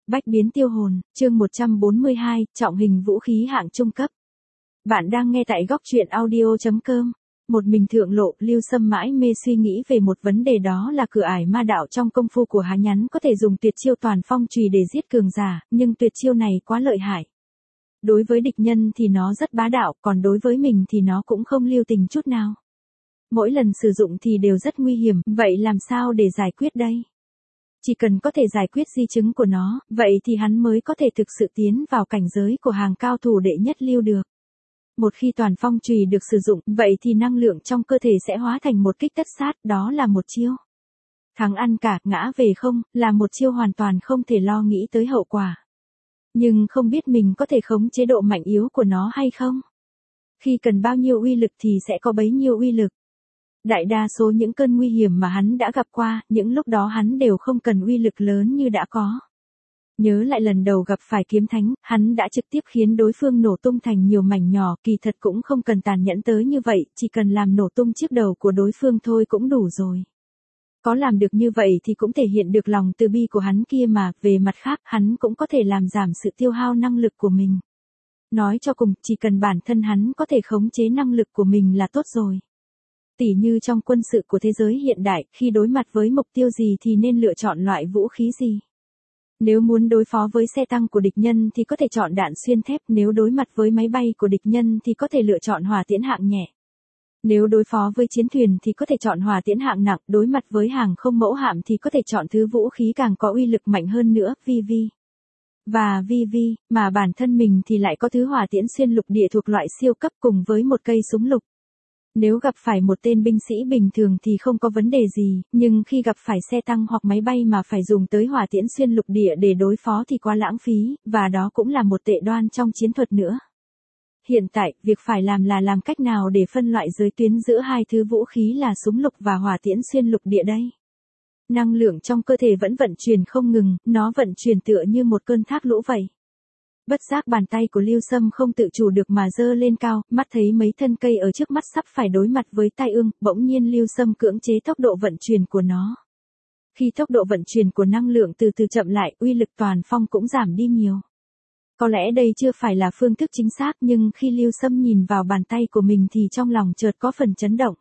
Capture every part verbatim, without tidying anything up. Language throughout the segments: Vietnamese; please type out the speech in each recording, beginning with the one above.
Bách biến tiêu hồn, chương một trăm bốn mươi hai, trọng hình vũ khí hạng trung cấp. Bạn đang nghe tại góc truyện audio chấm com. Một mình thượng lộ, Lưu Sâm mãi mê suy nghĩ về một vấn đề, đó là cửa ải ma đạo trong công phu của Há Nhắn có thể dùng tuyệt chiêu toàn phong chùy để giết cường giả, nhưng tuyệt chiêu này quá lợi hại. Đối với địch nhân thì nó rất bá đạo, còn đối với mình thì nó cũng không lưu tình chút nào. Mỗi lần sử dụng thì đều rất nguy hiểm, vậy làm sao để giải quyết đây? Chỉ cần có thể giải quyết di chứng của nó, vậy thì hắn mới có thể thực sự tiến vào cảnh giới của hàng cao thủ đệ nhất lưu được. Một khi toàn phong chùy được sử dụng, vậy thì năng lượng trong cơ thể sẽ hóa thành một kích tất sát, đó là một chiêu. Thắng ăn cả, ngã về không, là một chiêu hoàn toàn không thể lo nghĩ tới hậu quả. Nhưng không biết mình có thể khống chế độ mạnh yếu của nó hay không? Khi cần bao nhiêu uy lực thì sẽ có bấy nhiêu uy lực. Đại đa số những cơn nguy hiểm mà hắn đã gặp qua, những lúc đó hắn đều không cần uy lực lớn như đã có. Nhớ lại lần đầu gặp phải kiếm thánh, hắn đã trực tiếp khiến đối phương nổ tung thành nhiều mảnh nhỏ, kỳ thật cũng không cần tàn nhẫn tới như vậy, chỉ cần làm nổ tung chiếc đầu của đối phương thôi cũng đủ rồi. Có làm được như vậy thì cũng thể hiện được lòng từ bi của hắn kia mà, về mặt khác, hắn cũng có thể làm giảm sự tiêu hao năng lực của mình. Nói cho cùng, chỉ cần bản thân hắn có thể khống chế năng lực của mình là tốt rồi. Tỉ như trong quân sự của thế giới hiện đại, khi đối mặt với mục tiêu gì thì nên lựa chọn loại vũ khí gì. Nếu muốn đối phó với xe tăng của địch nhân thì có thể chọn đạn xuyên thép, nếu đối mặt với máy bay của địch nhân thì có thể lựa chọn hỏa tiễn hạng nhẹ. Nếu đối phó với chiến thuyền thì có thể chọn hỏa tiễn hạng nặng, đối mặt với hàng không mẫu hạm thì có thể chọn thứ vũ khí càng có uy lực mạnh hơn nữa, vi vi. Và vi vi, mà bản thân mình thì lại có thứ hỏa tiễn xuyên lục địa thuộc loại siêu cấp cùng với một cây súng lục. Nếu gặp phải một tên binh sĩ bình thường thì không có vấn đề gì, nhưng khi gặp phải xe tăng hoặc máy bay mà phải dùng tới hỏa tiễn xuyên lục địa để đối phó thì quá lãng phí, và đó cũng là một tệ đoan trong chiến thuật nữa. Hiện tại, việc phải làm là làm cách nào để phân loại giới tuyến giữa hai thứ vũ khí là súng lục và hỏa tiễn xuyên lục địa đây. Năng lượng trong cơ thể vẫn vận chuyển không ngừng, nó vận chuyển tựa như một cơn thác lũ vậy. Bất giác bàn tay của Lưu Sâm không tự chủ được mà giơ lên cao, mắt thấy mấy thân cây ở trước mắt sắp phải đối mặt với tai ương, bỗng nhiên Lưu Sâm cưỡng chế tốc độ vận chuyển của nó. Khi tốc độ vận chuyển của năng lượng từ từ chậm lại, uy lực toàn phong cũng giảm đi nhiều. Có lẽ đây chưa phải là phương thức chính xác, nhưng khi Lưu Sâm nhìn vào bàn tay của mình thì trong lòng chợt có phần chấn động.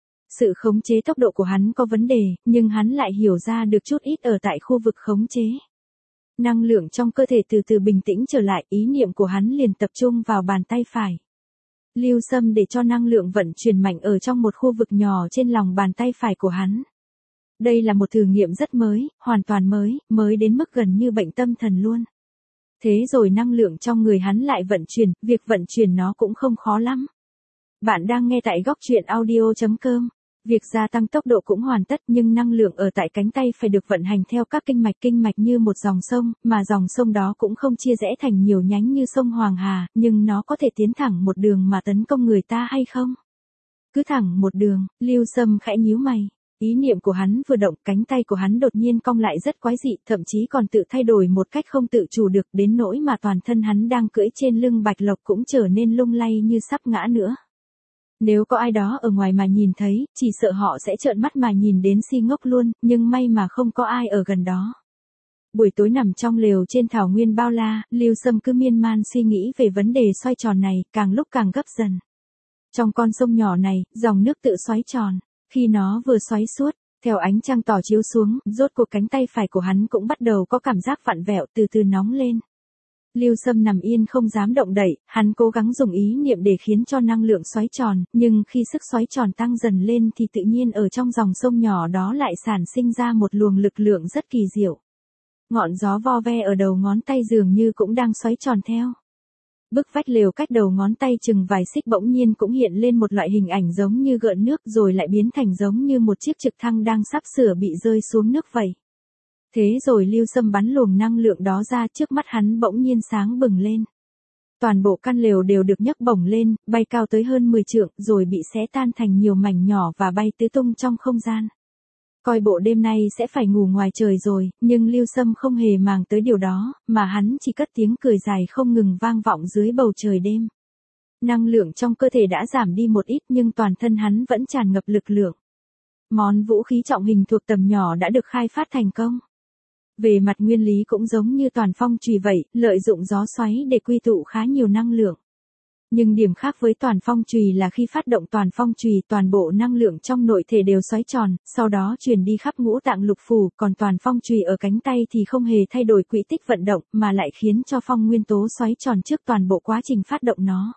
Sự khống chế tốc độ của hắn có vấn đề, nhưng hắn lại hiểu ra được chút ít ở tại khu vực khống chế. Năng lượng trong cơ thể từ từ bình tĩnh trở lại, ý niệm của hắn liền tập trung vào bàn tay phải. Lưu Sâm để cho năng lượng vận chuyển mạnh ở trong một khu vực nhỏ trên lòng bàn tay phải của hắn. Đây là một thử nghiệm rất mới, hoàn toàn mới, mới đến mức gần như bệnh tâm thần luôn. Thế rồi năng lượng trong người hắn lại vận chuyển, việc vận chuyển nó cũng không khó lắm. Bạn đang nghe tại góc truyện audio chấm com. Việc gia tăng tốc độ cũng hoàn tất, nhưng năng lượng ở tại cánh tay phải được vận hành theo các kinh mạch kinh mạch như một dòng sông, mà dòng sông đó cũng không chia rẽ thành nhiều nhánh như sông Hoàng Hà, nhưng nó có thể tiến thẳng một đường mà tấn công người ta hay không? Cứ thẳng một đường, Lưu Sâm khẽ nhíu mày. Ý niệm của hắn vừa động, cánh tay của hắn đột nhiên cong lại rất quái dị, thậm chí còn tự thay đổi một cách không tự chủ được, đến nỗi mà toàn thân hắn đang cưỡi trên lưng bạch lộc cũng trở nên lung lay như sắp ngã nữa. Nếu có ai đó ở ngoài mà nhìn thấy, chỉ sợ họ sẽ trợn mắt mà nhìn đến si ngốc luôn, nhưng may mà không có ai ở gần đó. Buổi tối nằm trong lều trên thảo nguyên bao la, Lưu Sâm cứ miên man suy nghĩ về vấn đề xoay tròn này, càng lúc càng gấp dần. Trong con sông nhỏ này, dòng nước tự xoáy tròn, khi nó vừa xoáy suốt, theo ánh trăng tỏ chiếu xuống, rốt cuộc cánh tay phải của hắn cũng bắt đầu có cảm giác vặn vẹo, từ từ nóng lên. Lưu Sâm nằm yên không dám động đậy, hắn cố gắng dùng ý niệm để khiến cho năng lượng xoáy tròn, nhưng khi sức xoáy tròn tăng dần lên thì tự nhiên ở trong dòng sông nhỏ đó lại sản sinh ra một luồng lực lượng rất kỳ diệu. Ngọn gió vo ve ở đầu ngón tay dường như cũng đang xoáy tròn theo. Bức vách lều cách đầu ngón tay chừng vài xích bỗng nhiên cũng hiện lên một loại hình ảnh giống như gợn nước, rồi lại biến thành giống như một chiếc trực thăng đang sắp sửa bị rơi xuống nước vậy. Thế rồi Lưu Sâm bắn luồng năng lượng đó ra, trước mắt hắn bỗng nhiên sáng bừng lên. Toàn bộ căn lều đều được nhấc bổng lên, bay cao tới hơn mười trượng, rồi bị xé tan thành nhiều mảnh nhỏ và bay tứ tung trong không gian. Coi bộ đêm nay sẽ phải ngủ ngoài trời rồi, nhưng Lưu Sâm không hề màng tới điều đó, mà hắn chỉ cất tiếng cười dài không ngừng vang vọng dưới bầu trời đêm. Năng lượng trong cơ thể đã giảm đi một ít nhưng toàn thân hắn vẫn tràn ngập lực lượng. Món vũ khí trọng hình thuộc tầm nhỏ đã được khai phát thành công. Về mặt nguyên lý cũng giống như toàn phong chùy vậy, lợi dụng gió xoáy để quy tụ khá nhiều năng lượng. Nhưng điểm khác với toàn phong chùy là khi phát động toàn phong chùy, toàn bộ năng lượng trong nội thể đều xoáy tròn, sau đó truyền đi khắp ngũ tạng lục phủ, còn toàn phong chùy ở cánh tay thì không hề thay đổi quỹ tích vận động, mà lại khiến cho phong nguyên tố xoáy tròn trước toàn bộ quá trình phát động nó.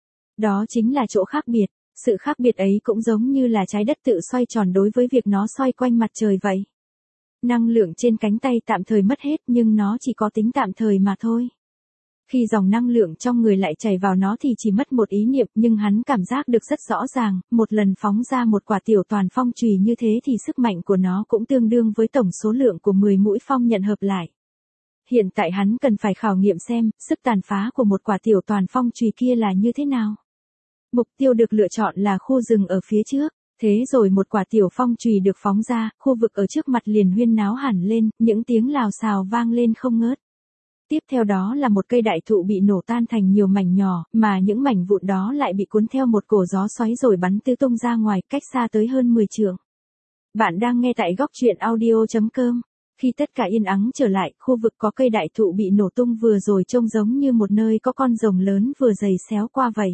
Đó chính là chỗ khác biệt, sự khác biệt ấy cũng giống như là trái đất tự xoay tròn đối với việc nó xoay quanh mặt trời vậy. Năng lượng trên cánh tay tạm thời mất hết nhưng nó chỉ có tính tạm thời mà thôi. Khi dòng năng lượng trong người lại chảy vào nó thì chỉ mất một ý niệm, nhưng hắn cảm giác được rất rõ ràng, một lần phóng ra một quả tiểu toàn phong chùy như thế thì sức mạnh của nó cũng tương đương với tổng số lượng của mười mũi phong nhận hợp lại. Hiện tại hắn cần phải khảo nghiệm xem, sức tàn phá của một quả tiểu toàn phong chùy kia là như thế nào. Mục tiêu được lựa chọn là khu rừng ở phía trước. Thế rồi một quả tiểu phong chùy được phóng ra, khu vực ở trước mặt liền huyên náo hẳn lên, những tiếng lào xào vang lên không ngớt. Tiếp theo đó là một cây đại thụ bị nổ tan thành nhiều mảnh nhỏ, mà những mảnh vụn đó lại bị cuốn theo một cổ gió xoáy rồi bắn tứ tung ra ngoài, cách xa tới hơn mười trượng. Bạn đang nghe tại góc truyện audio chấm com. Khi tất cả yên ắng trở lại, khu vực có cây đại thụ bị nổ tung vừa rồi trông giống như một nơi có con rồng lớn vừa giày xéo qua vậy.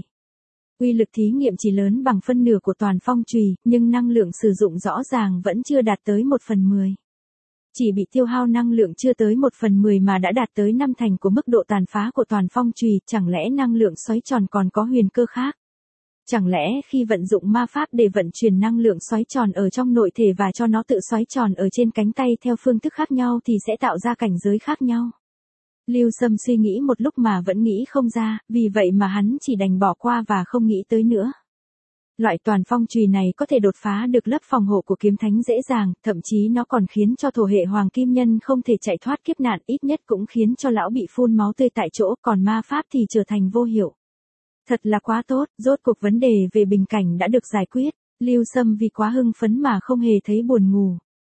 Uy lực thí nghiệm chỉ lớn bằng phân nửa của toàn phong chùy, nhưng năng lượng sử dụng rõ ràng vẫn chưa đạt tới một phần mười. Chỉ bị tiêu hao năng lượng chưa tới một phần mười mà đã đạt tới năm thành của mức độ tàn phá của toàn phong chùy, chẳng lẽ năng lượng xoáy tròn còn có huyền cơ khác? Chẳng lẽ khi vận dụng ma pháp để vận chuyển năng lượng xoáy tròn ở trong nội thể và cho nó tự xoáy tròn ở trên cánh tay theo phương thức khác nhau thì sẽ tạo ra cảnh giới khác nhau? Lưu Sâm suy nghĩ một lúc mà vẫn nghĩ không ra, vì vậy mà hắn chỉ đành bỏ qua và không nghĩ tới nữa. Loại toàn phong chùy này có thể đột phá được lớp phòng hộ của kiếm thánh dễ dàng, thậm chí nó còn khiến cho thổ hệ hoàng kim nhân không thể chạy thoát kiếp nạn, ít nhất cũng khiến cho lão bị phun máu tươi tại chỗ, còn ma pháp thì trở thành vô hiệu. Thật là quá tốt, rốt cuộc vấn đề về bình cảnh đã được giải quyết, Lưu Sâm vì quá hưng phấn mà không hề thấy buồn ngủ.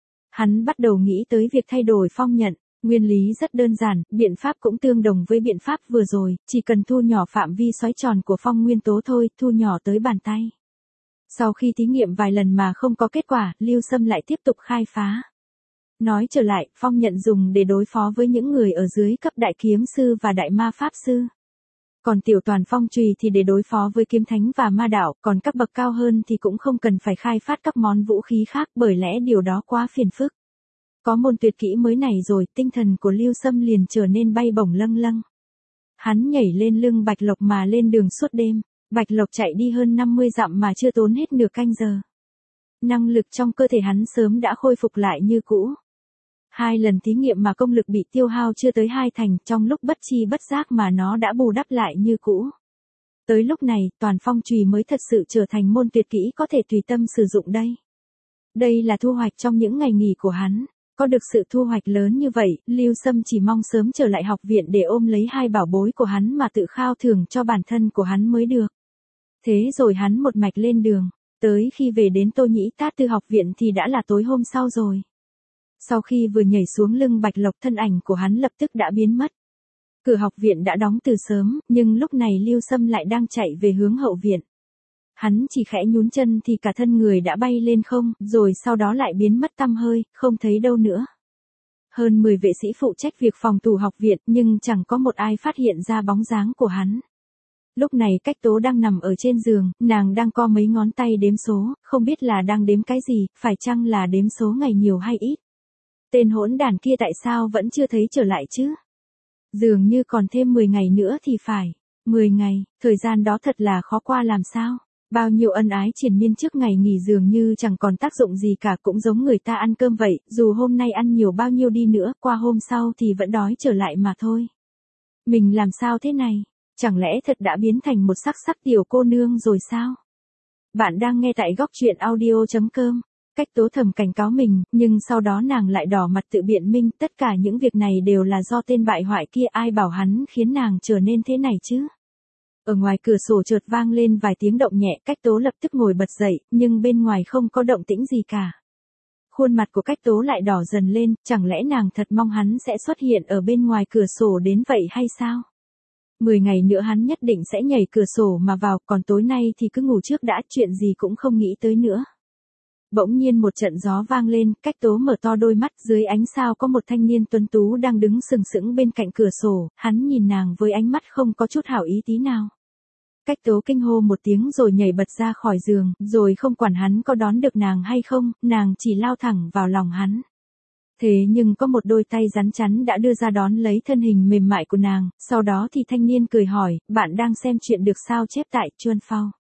Hắn bắt đầu nghĩ tới việc thay đổi phong nhận. Nguyên lý rất đơn giản, biện pháp cũng tương đồng với biện pháp vừa rồi, chỉ cần thu nhỏ phạm vi xoáy tròn của phong nguyên tố thôi, thu nhỏ tới bàn tay. Sau khi thí nghiệm vài lần mà không có kết quả, Lưu Sâm lại tiếp tục khai phá. Nói trở lại, phong nhận dùng để đối phó với những người ở dưới cấp đại kiếm sư và đại ma pháp sư. Còn tiểu toàn phong chùy thì để đối phó với kiếm thánh và ma đạo, còn cấp bậc cao hơn thì cũng không cần phải khai phát các món vũ khí khác bởi lẽ điều đó quá phiền phức. Có môn tuyệt kỹ mới này rồi, tinh thần của Lưu Sâm liền trở nên bay bổng lâng lâng. Hắn nhảy lên lưng Bạch Lộc mà lên đường suốt đêm, Bạch Lộc chạy đi hơn năm mươi dặm mà chưa tốn hết nửa canh giờ. Năng lực trong cơ thể hắn sớm đã khôi phục lại như cũ. Hai lần thí nghiệm mà công lực bị tiêu hao chưa tới hai thành, trong lúc bất chi bất giác mà nó đã bù đắp lại như cũ. Tới lúc này, toàn phong chùy mới thật sự trở thành môn tuyệt kỹ có thể tùy tâm sử dụng đây. Đây là thu hoạch trong những ngày nghỉ của hắn. Có được sự thu hoạch lớn như vậy, Lưu Sâm chỉ mong sớm trở lại học viện để ôm lấy hai bảo bối của hắn mà tự khao thưởng cho bản thân của hắn mới được. Thế rồi hắn một mạch lên đường, tới khi về đến Tô Nhĩ Tát Tư học viện thì đã là tối hôm sau rồi. Sau khi vừa nhảy xuống lưng Bạch Lộc thân ảnh của hắn lập tức đã biến mất. Cửa học viện đã đóng từ sớm, nhưng lúc này Lưu Sâm lại đang chạy về hướng hậu viện. Hắn chỉ khẽ nhún chân thì cả thân người đã bay lên không, rồi sau đó lại biến mất tăm hơi, không thấy đâu nữa. Hơn mười vệ sĩ phụ trách việc phòng thủ học viện nhưng chẳng có một ai phát hiện ra bóng dáng của hắn. Lúc này Cách Tố đang nằm ở trên giường, nàng đang co mấy ngón tay đếm số, không biết là đang đếm cái gì, phải chăng là đếm số ngày nhiều hay ít. Tên hỗn đản kia tại sao vẫn chưa thấy trở lại chứ? Dường như còn thêm mười ngày nữa thì phải. mười ngày, thời gian đó thật là khó qua làm sao? Bao nhiêu ân ái triền miên trước ngày nghỉ dường như chẳng còn tác dụng gì cả, cũng giống người ta ăn cơm vậy, dù hôm nay ăn nhiều bao nhiêu đi nữa, qua hôm sau thì vẫn đói trở lại mà thôi. Mình làm sao thế này? Chẳng lẽ thật đã biến thành một sắc sắc tiểu cô nương rồi sao? Bạn đang nghe tại góc truyện audio chấm com. Cách Tố thầm cảnh cáo mình, nhưng sau đó nàng lại đỏ mặt tự biện minh, tất cả những việc này đều là do tên bại hoại kia, ai bảo hắn khiến nàng trở nên thế này chứ? Ở ngoài cửa sổ chợt vang lên vài tiếng động nhẹ, Cách Tố lập tức ngồi bật dậy, nhưng bên ngoài không có động tĩnh gì cả. Khuôn mặt của Cách Tố lại đỏ dần lên, chẳng lẽ nàng thật mong hắn sẽ xuất hiện ở bên ngoài cửa sổ đến vậy hay sao? Mười ngày nữa hắn nhất định sẽ nhảy cửa sổ mà vào, còn tối nay thì cứ ngủ trước đã, chuyện gì cũng không nghĩ tới nữa. Bỗng nhiên một trận gió vang lên, Cách Tố mở to đôi mắt, dưới ánh sao có một thanh niên tuấn tú đang đứng sừng sững bên cạnh cửa sổ, hắn nhìn nàng với ánh mắt không có chút hảo ý tí nào. Cách Tố kinh hô một tiếng rồi nhảy bật ra khỏi giường, rồi không quản hắn có đón được nàng hay không, nàng chỉ lao thẳng vào lòng hắn. Thế nhưng có một đôi tay rắn chắn đã đưa ra đón lấy thân hình mềm mại của nàng, sau đó thì thanh niên cười hỏi, bạn đang xem chuyện được sao chép tại Chuan Phao.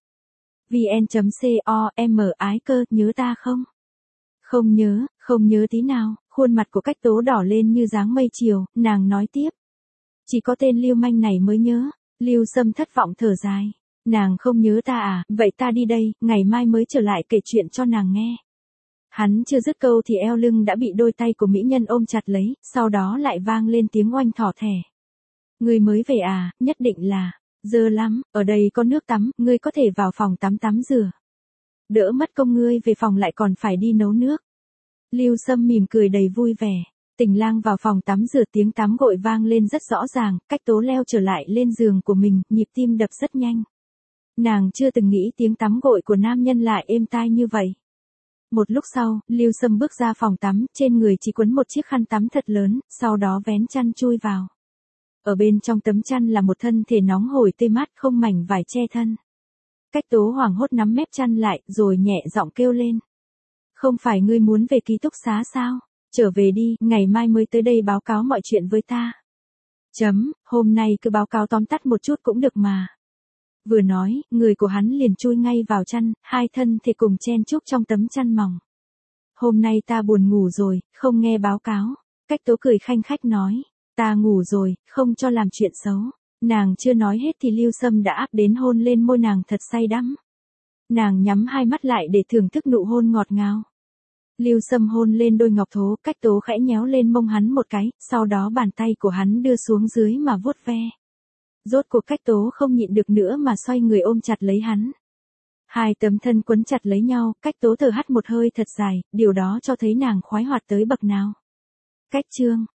vn.com ái cơ, nhớ ta không? Không nhớ, không nhớ tí nào, khuôn mặt của Cách Tố đỏ lên như dáng mây chiều, nàng nói tiếp. Chỉ có tên lưu manh này mới nhớ, Lưu Sâm thất vọng thở dài. Nàng không nhớ ta à, vậy ta đi đây, ngày mai mới trở lại kể chuyện cho nàng nghe. Hắn chưa dứt câu thì eo lưng đã bị đôi tay của mỹ nhân ôm chặt lấy, sau đó lại vang lên tiếng oanh thỏ thẻ. Ngươi mới về à, nhất định là, dơ lắm, ở đây có nước tắm, ngươi có thể vào phòng tắm tắm rửa. Đỡ mất công ngươi về phòng lại còn phải đi nấu nước. Lưu Sâm mỉm cười đầy vui vẻ. Tình lang vào phòng tắm rửa, tiếng tắm gội vang lên rất rõ ràng, Cách Tố leo trở lại lên giường của mình, nhịp tim đập rất nhanh. Nàng chưa từng nghĩ tiếng tắm gội của nam nhân lại êm tai như vậy. Một lúc sau, Lưu Sâm bước ra phòng tắm, trên người chỉ quấn một chiếc khăn tắm thật lớn, sau đó vén chăn chui vào. Ở bên trong tấm chăn là một thân thể nóng hổi tê mát không mảnh vải che thân. Cách Tố hoảng hốt nắm mép chăn lại, rồi nhẹ giọng kêu lên. Không phải ngươi muốn về ký túc xá sao? Trở về đi, ngày mai mới tới đây báo cáo mọi chuyện với ta. Chấm, hôm nay cứ báo cáo tóm tắt một chút cũng được mà. Vừa nói, người của hắn liền chui ngay vào chăn, hai thân thể cùng chen chúc trong tấm chăn mỏng. Hôm nay ta buồn ngủ rồi, không nghe báo cáo. Cách Tố cười khanh khách nói, ta ngủ rồi, không cho làm chuyện xấu. Nàng chưa nói hết thì Lưu Sâm đã áp đến hôn lên môi nàng thật say đắm. Nàng nhắm hai mắt lại để thưởng thức nụ hôn ngọt ngào. Lưu Sâm hôn lên đôi ngọc thố, Cách Tố khẽ nhéo lên mông hắn một cái, sau đó bàn tay của hắn đưa xuống dưới mà vuốt ve. Rốt cuộc Cách Tố không nhịn được nữa mà xoay người ôm chặt lấy hắn. Hai tấm thân quấn chặt lấy nhau, Cách Tố thở hắt một hơi thật dài, điều đó cho thấy nàng khoái hoạt tới bậc nào. Cách chương